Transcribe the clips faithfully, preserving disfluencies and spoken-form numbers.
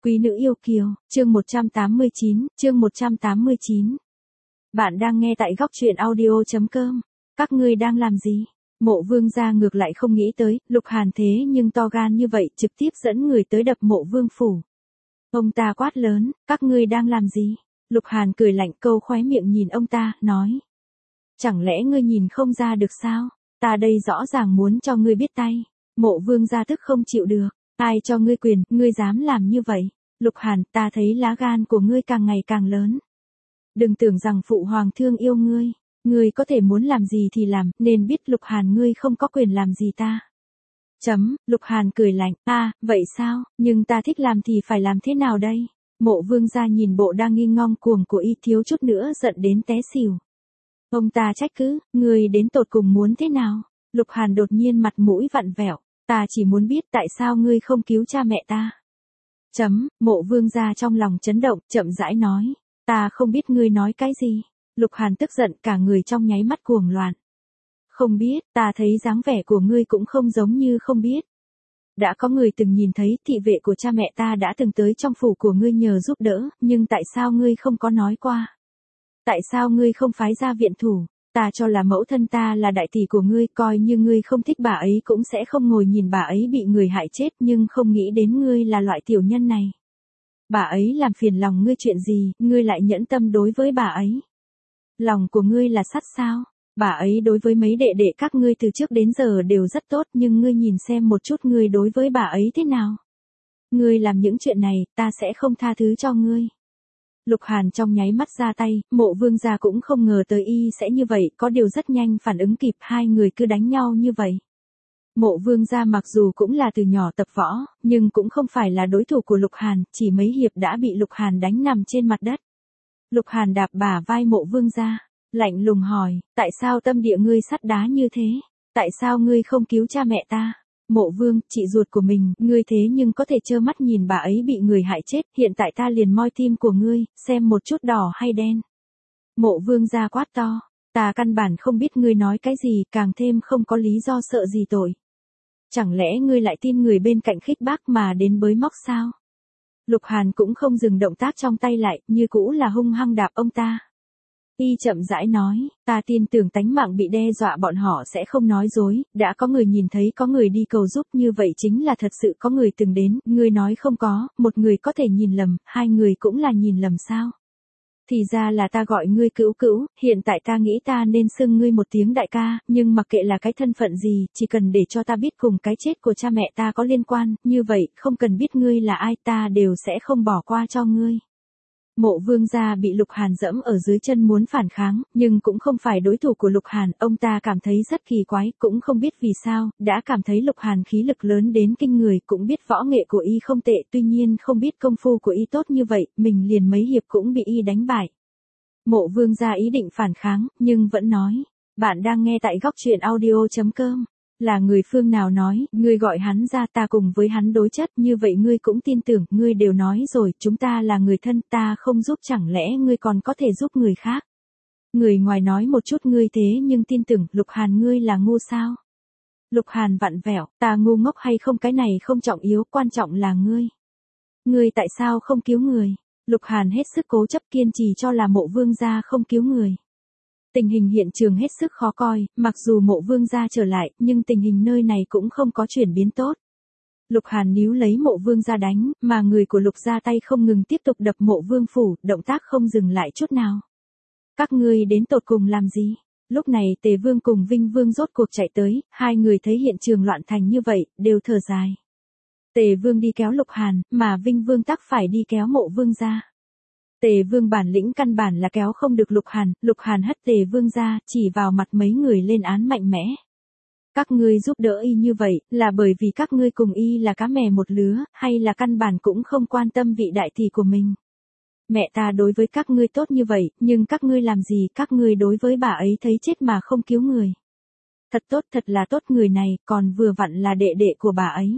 Quý nữ yêu kiều, chương một trăm tám mươi chín, chương một trăm tám mươi chín. Bạn đang nghe tại góc truyện audio.com. Các ngươi đang làm gì? Mộ Vương gia ngược lại không nghĩ tới, Lục Hàn thế nhưng to gan như vậy, trực tiếp dẫn người tới đập Mộ Vương phủ. Ông ta quát lớn, các ngươi đang làm gì? Lục Hàn cười lạnh, câu khóe miệng nhìn ông ta, nói. Chẳng lẽ ngươi nhìn không ra được sao? Ta đây rõ ràng muốn cho ngươi biết tay. Mộ Vương gia tức không chịu được. Ai cho ngươi quyền, ngươi dám làm như vậy? Lục Hàn, ta thấy lá gan của ngươi càng ngày càng lớn. Đừng tưởng rằng phụ hoàng thương yêu ngươi, ngươi có thể muốn làm gì thì làm, nên biết Lục Hàn ngươi không có quyền làm gì ta. Chấm, Lục Hàn cười lạnh, a, à, vậy sao, nhưng ta thích làm thì phải làm thế nào đây? Mộ Vương gia nhìn bộ đang nghi ngong cuồng của y thiếu chút nữa giận đến té xỉu. Ông ta trách cứ, ngươi đến tột cùng muốn thế nào? Lục Hàn đột nhiên mặt mũi vặn vẹo. Ta chỉ muốn biết tại sao ngươi không cứu cha mẹ ta. Chấm, Mộ Vương gia trong lòng chấn động, chậm rãi nói. Ta không biết ngươi nói cái gì. Lục Hàn tức giận, cả người trong nháy mắt cuồng loạn. Không biết, ta thấy dáng vẻ của ngươi cũng không giống như không biết. Đã có người từng nhìn thấy thị vệ của cha mẹ ta đã từng tới trong phủ của ngươi nhờ giúp đỡ, nhưng tại sao ngươi không có nói qua? Tại sao ngươi không phái ra viện thủ? Ta cho là mẫu thân ta là đại tỷ của ngươi, coi như ngươi không thích bà ấy cũng sẽ không ngồi nhìn bà ấy bị người hại chết, nhưng không nghĩ đến ngươi là loại tiểu nhân này. Bà ấy làm phiền lòng ngươi chuyện gì, ngươi lại nhẫn tâm đối với bà ấy. Lòng của ngươi là sắt sao? Bà ấy đối với mấy đệ đệ các ngươi từ trước đến giờ đều rất tốt, nhưng ngươi nhìn xem một chút ngươi đối với bà ấy thế nào. Ngươi làm những chuyện này, ta sẽ không tha thứ cho ngươi. Lục Hàn trong nháy mắt ra tay, Mộ Vương gia cũng không ngờ tới y sẽ như vậy, có điều rất nhanh phản ứng kịp, hai người cứ đánh nhau như vậy. Mộ Vương gia mặc dù cũng là từ nhỏ tập võ, nhưng cũng không phải là đối thủ của Lục Hàn, chỉ mấy hiệp đã bị Lục Hàn đánh nằm trên mặt đất. Lục Hàn đạp bả vai Mộ Vương gia, lạnh lùng hỏi, tại sao tâm địa ngươi sắt đá như thế? Tại sao ngươi không cứu cha mẹ ta? Mộ Vương, chị ruột của mình, ngươi thế nhưng có thể trơ mắt nhìn bà ấy bị người hại chết, hiện tại ta liền moi tim của ngươi, xem một chút đỏ hay đen. Mộ Vương gia quát to, ta căn bản không biết ngươi nói cái gì, càng thêm không có lý do sợ gì tội. Chẳng lẽ ngươi lại tin người bên cạnh khích bác mà đến bới móc sao? Lục Hàn cũng không dừng động tác trong tay lại, như cũ là hung hăng đạp ông ta. Y chậm rãi nói, ta tin tưởng tánh mạng bị đe dọa bọn họ sẽ không nói dối, đã có người nhìn thấy có người đi cầu giúp, như vậy chính là thật sự có người từng đến, ngươi nói không có, một người có thể nhìn lầm, hai người cũng là nhìn lầm sao? Thì ra là ta gọi ngươi cữu cữu, hiện tại ta nghĩ ta nên xưng ngươi một tiếng đại ca, nhưng mặc kệ là cái thân phận gì, chỉ cần để cho ta biết cùng cái chết của cha mẹ ta có liên quan, như vậy, không cần biết ngươi là ai ta đều sẽ không bỏ qua cho ngươi. Mộ Vương gia bị Lục Hàn dẫm ở dưới chân muốn phản kháng, nhưng cũng không phải đối thủ của Lục Hàn, ông ta cảm thấy rất kỳ quái, cũng không biết vì sao, đã cảm thấy Lục Hàn khí lực lớn đến kinh người, cũng biết võ nghệ của y không tệ, tuy nhiên không biết công phu của y tốt như vậy, mình liền mấy hiệp cũng bị y đánh bại. Mộ Vương gia ý định phản kháng, nhưng vẫn nói, bạn đang nghe tại góc truyện audio.com. Là người phương nào nói, ngươi gọi hắn ra ta cùng với hắn đối chất, như vậy ngươi cũng tin tưởng, ngươi đều nói rồi, chúng ta là người thân, ta không giúp chẳng lẽ ngươi còn có thể giúp người khác. Người ngoài nói một chút ngươi thế nhưng tin tưởng, Lục Hàn ngươi là ngu sao? Lục Hàn vặn vẹo, ta ngu ngốc hay không cái này không trọng yếu, quan trọng là ngươi. Ngươi tại sao không cứu người? Lục Hàn hết sức cố chấp kiên trì cho là Mộ Vương gia không cứu người. Tình hình hiện trường hết sức khó coi, mặc dù Mộ Vương gia trở lại, nhưng tình hình nơi này cũng không có chuyển biến tốt. Lục Hàn níu lấy Mộ Vương gia đánh, mà người của Lục gia tay không ngừng tiếp tục đập Mộ Vương phủ, động tác không dừng lại chút nào. Các ngươi đến tột cùng làm gì? Lúc này Tề Vương cùng Vinh Vương rốt cuộc chạy tới, hai người thấy hiện trường loạn thành như vậy, đều thở dài. Tề Vương đi kéo Lục Hàn, mà Vinh Vương tắc phải đi kéo Mộ Vương gia. Tề Vương bản lĩnh căn bản là kéo không được Lục Hàn, Lục Hàn hất Tề Vương ra, chỉ vào mặt mấy người lên án mạnh mẽ. Các ngươi giúp đỡ y như vậy, là bởi vì các ngươi cùng y là cá mè một lứa, hay là căn bản cũng không quan tâm vị đại tỷ của mình. Mẹ ta đối với các ngươi tốt như vậy, nhưng các ngươi làm gì, các ngươi đối với bà ấy thấy chết mà không cứu người. Thật tốt, thật là tốt, người này, còn vừa vặn là đệ đệ của bà ấy.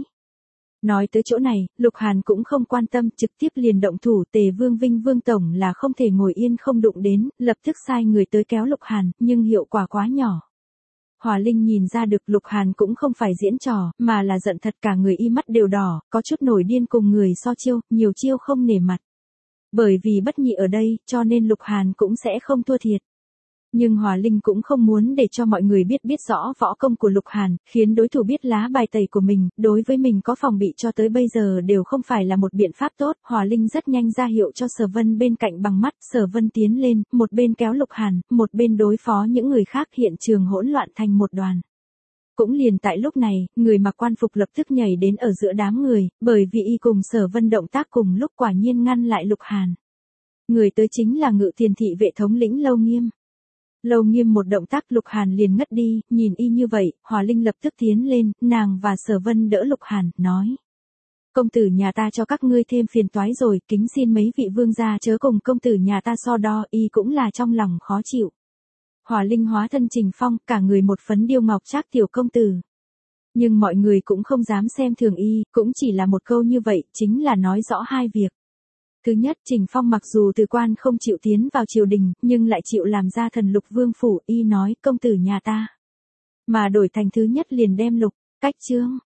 Nói tới chỗ này, Lục Hàn cũng không quan tâm, trực tiếp liền động thủ, Tề Vương Vinh Vương tổng là không thể ngồi yên không đụng đến, lập tức sai người tới kéo Lục Hàn, nhưng hiệu quả quá nhỏ. Hòa Linh nhìn ra được Lục Hàn cũng không phải diễn trò, mà là giận thật, cả người y mắt đều đỏ, có chút nổi điên cùng người so chiêu, nhiều chiêu không nể mặt. Bởi vì bất nhị ở đây, cho nên Lục Hàn cũng sẽ không thua thiệt. Nhưng Hòa Linh cũng không muốn để cho mọi người biết biết rõ võ công của Lục Hàn, khiến đối thủ biết lá bài tẩy của mình, đối với mình có phòng bị cho tới bây giờ đều không phải là một biện pháp tốt. Hòa Linh rất nhanh ra hiệu cho Sở Vân bên cạnh bằng mắt, Sở Vân tiến lên, một bên kéo Lục Hàn, một bên đối phó những người khác, hiện trường hỗn loạn thành một đoàn. Cũng liền tại lúc này, người mặc quan phục lập tức nhảy đến ở giữa đám người, bởi vì y cùng Sở Vân động tác cùng lúc quả nhiên ngăn lại Lục Hàn. Người tới chính là Ngự Tiền thị vệ thống lĩnh Lâu Nghiêm. Lâu Nghiêm một động tác Lục Hàn liền ngất đi, nhìn y như vậy, Hòa Linh lập tức tiến lên, nàng và Sở Vân đỡ Lục Hàn, nói. Công tử nhà ta cho các ngươi thêm phiền toái rồi, kính xin mấy vị vương gia chớ cùng công tử nhà ta so đo, y cũng là trong lòng khó chịu. Hòa Linh hóa thân Trình Phong, cả người một phấn điêu ngọc trác tiểu công tử. Nhưng mọi người cũng không dám xem thường y, cũng chỉ là một câu như vậy, chính là nói rõ hai việc. Thứ nhất, Trình Phong mặc dù từ quan không chịu tiến vào triều đình, nhưng lại chịu làm ra thần Lục vương phủ, y nói, công tử nhà ta. Mà đổi thành thứ nhất liền đem Lục, Cách Trương,